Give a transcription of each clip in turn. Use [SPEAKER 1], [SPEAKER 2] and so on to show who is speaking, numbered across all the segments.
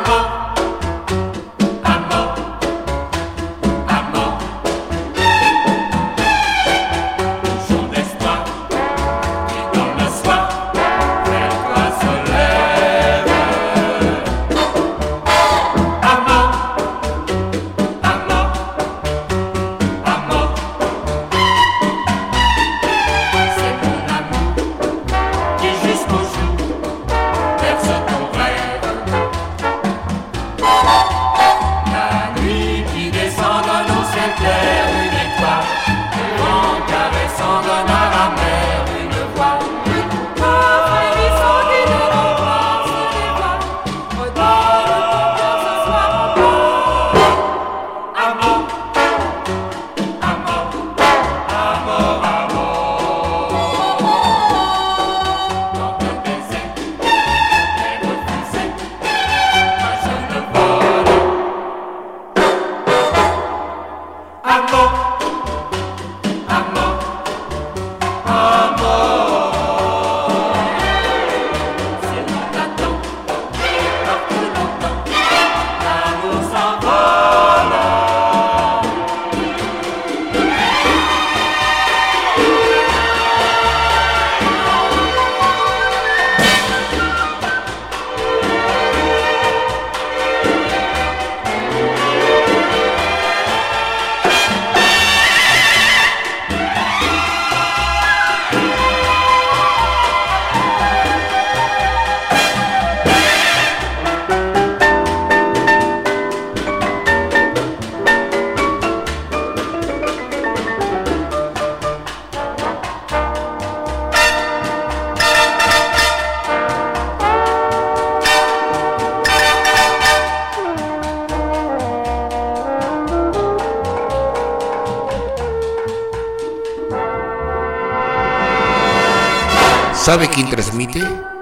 [SPEAKER 1] ¿Sabe quién transmite?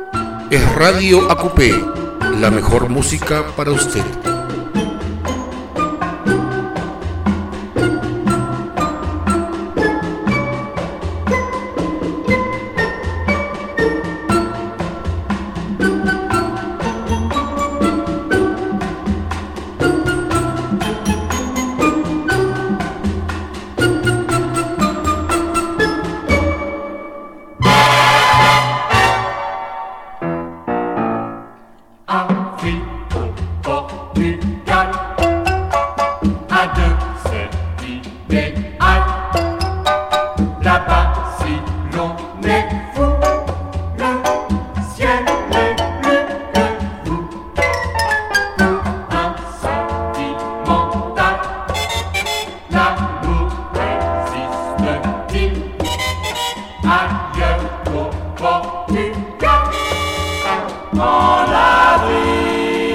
[SPEAKER 1] Es Radio Acupé, la mejor música para usted.
[SPEAKER 2] En la vie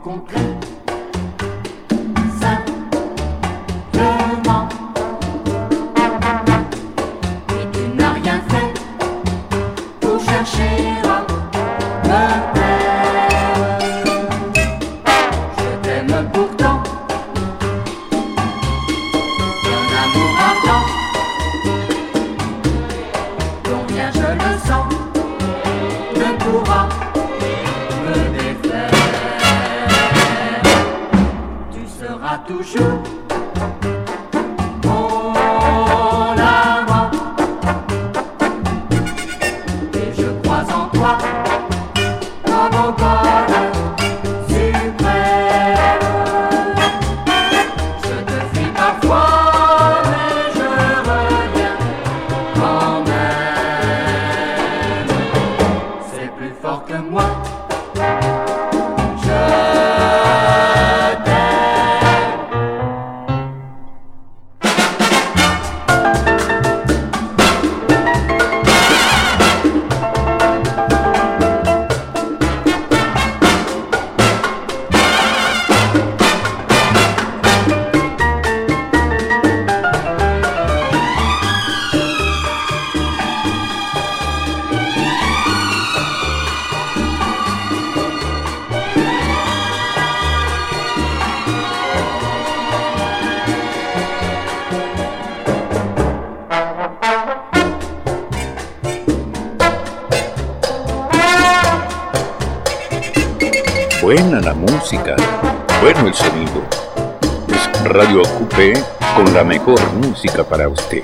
[SPEAKER 2] rencontré simplement. Et tu n'as rien fait pour chercher à me plaire. Je t'aime pourtant d'un amour ardent, dont rien je le sens ne pourra me défaire. Tu seras toujours mon amant, et je crois en toi comme au bonheur suprême. Je te fuis parfois, mais je reviens quand même. C'est plus fort que moi. Je t'aime.
[SPEAKER 3] Buena la música, bueno el sonido. Es Radio Acupé con la mejor música para usted.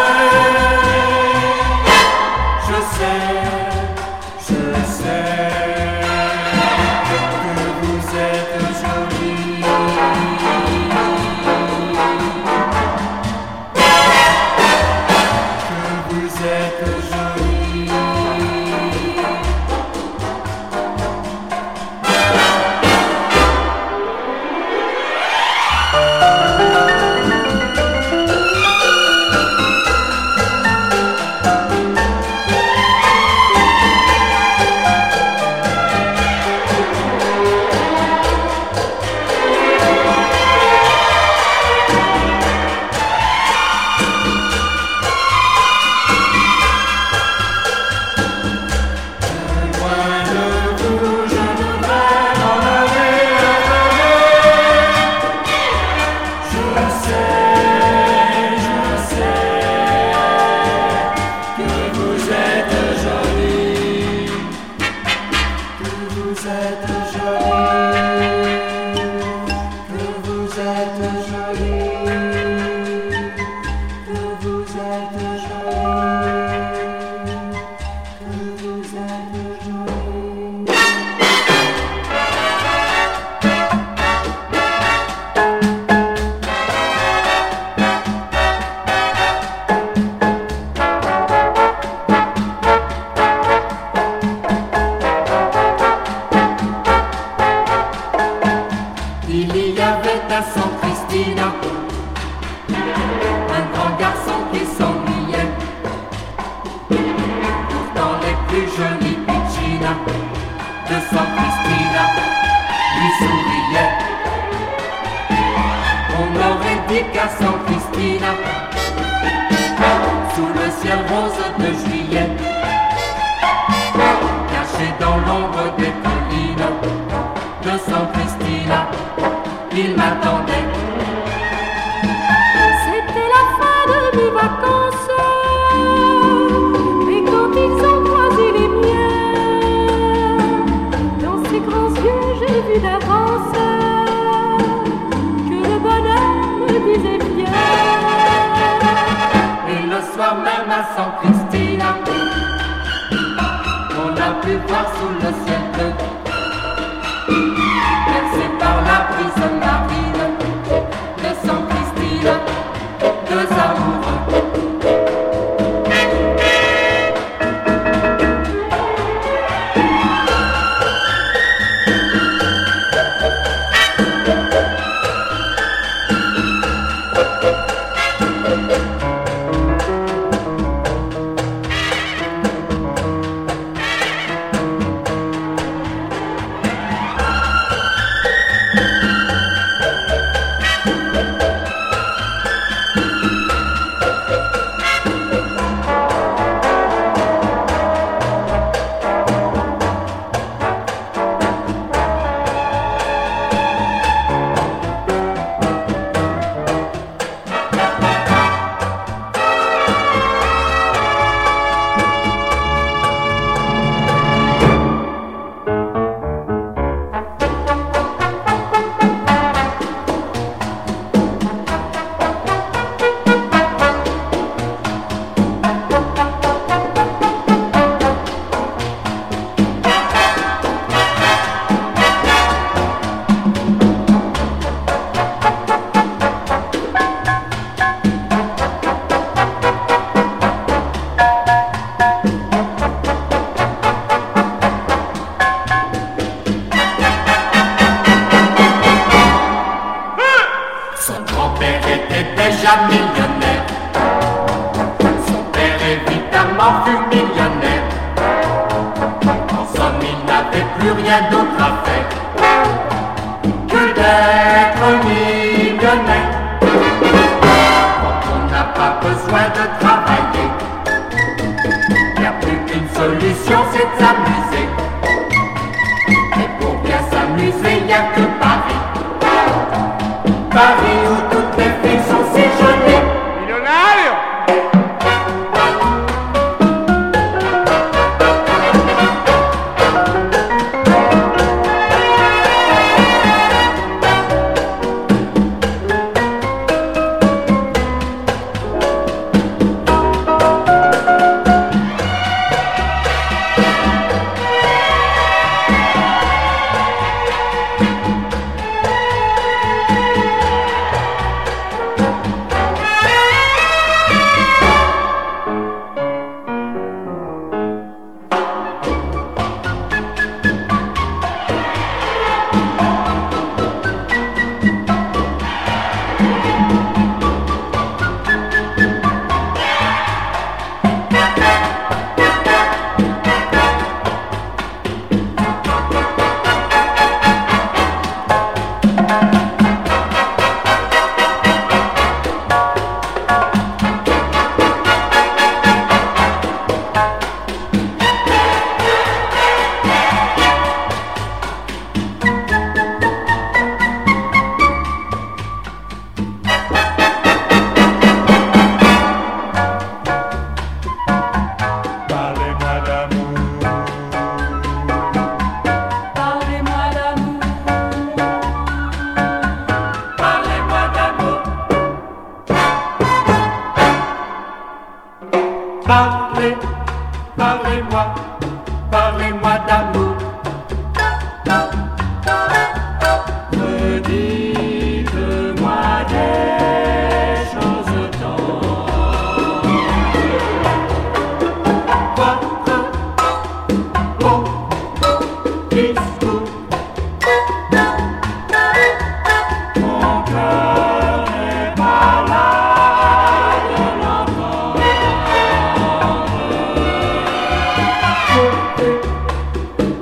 [SPEAKER 2] Je sais de San Christina lui souriait. On aurait dit qu'à San Christina, sous le ciel rose de juillet, caché dans l'ombre des collines de San Christina, il m'attendait.
[SPEAKER 4] C'était la fin de mes vacances, mais quand ils ont croisé les miens, dans ses grands yeux j'ai vu d'avance que le bonheur me disait bien.
[SPEAKER 2] Et le soir même à San Christina, on a pu voir sous le ciel bleu, percé par la brise marine de San Christina, deux amoureux. Millionnaire. Son père évidemment fut millionnaire. En somme, il n'avait plus rien d'autre à faire que d'être millionnaire. Quand on n'a pas besoin de travailler, il n'y a plus qu'une solution, c'est de s'amuser. Et pour bien s'amuser, il n'y a que Paris. Paris où toutes les filles sont si jolies.
[SPEAKER 5] Millonario!
[SPEAKER 2] Parlez-moi d'amour. Redites-moi des choses tendres. Votre beau discours. Mon cœur est malade d'entendre.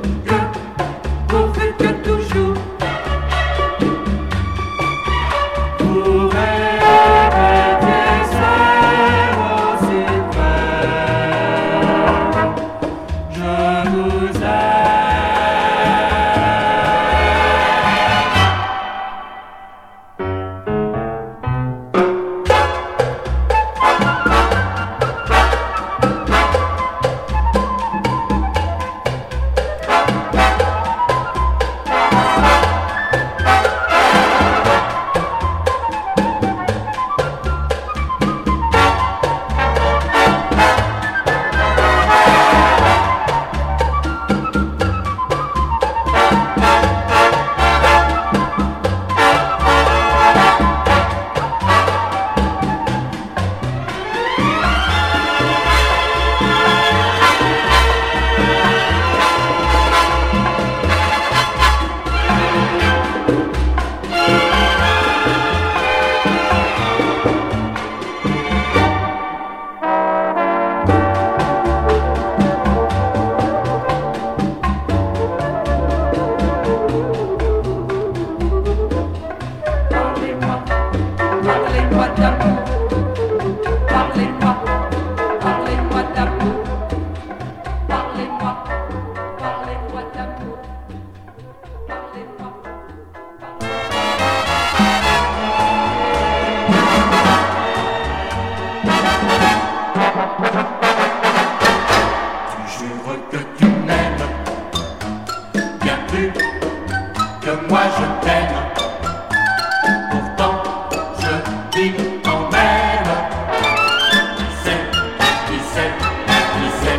[SPEAKER 2] plus que moi je t'aime. Pourtant je vis quand même. Qui sait, qui sait, qui sait.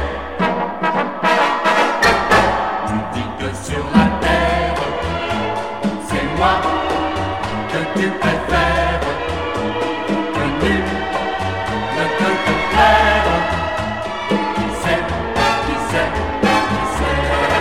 [SPEAKER 2] Tu dis que sur la terre, c'est moi que tu préfères, que nul ne peut te plaire. Qui sait, qui sait, qui sait.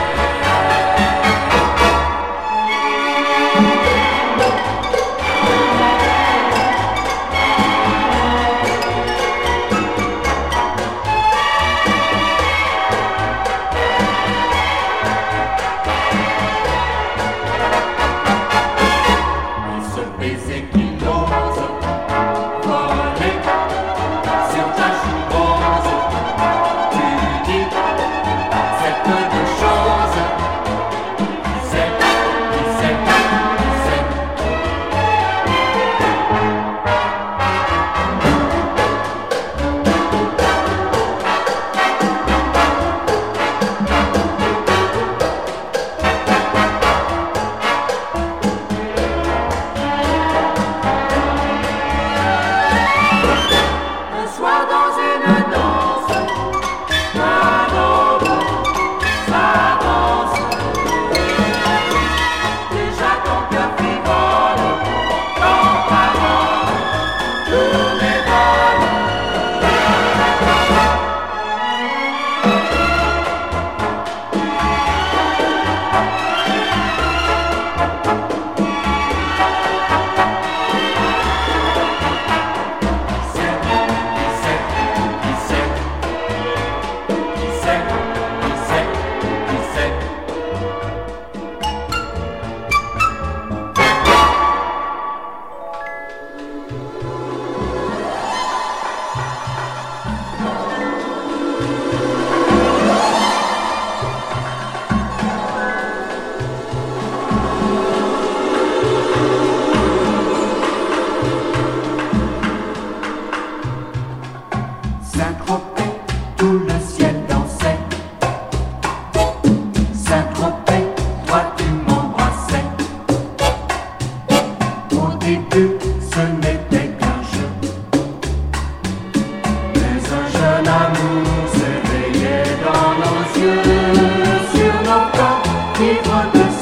[SPEAKER 2] Et ce baiser qui n'ose voler sur ta joue rose, tu dis c'est peu de choses. Qui sait, qui sait, qui sait. Un soir dans une danse, un aube s'avance. Déjà ton cœur frivole, ton parole tourne et vole. Qui sait, qui sait, qui sait, qui sait, qui sait. Saint-Tropez, tout le ciel dansait. Saint-Tropez, toi tu m'embrassais. Au début, ce n'était qu'un jeu, mais un jeune amour s'éveillait dans nos yeux, sur nos corps, vivre de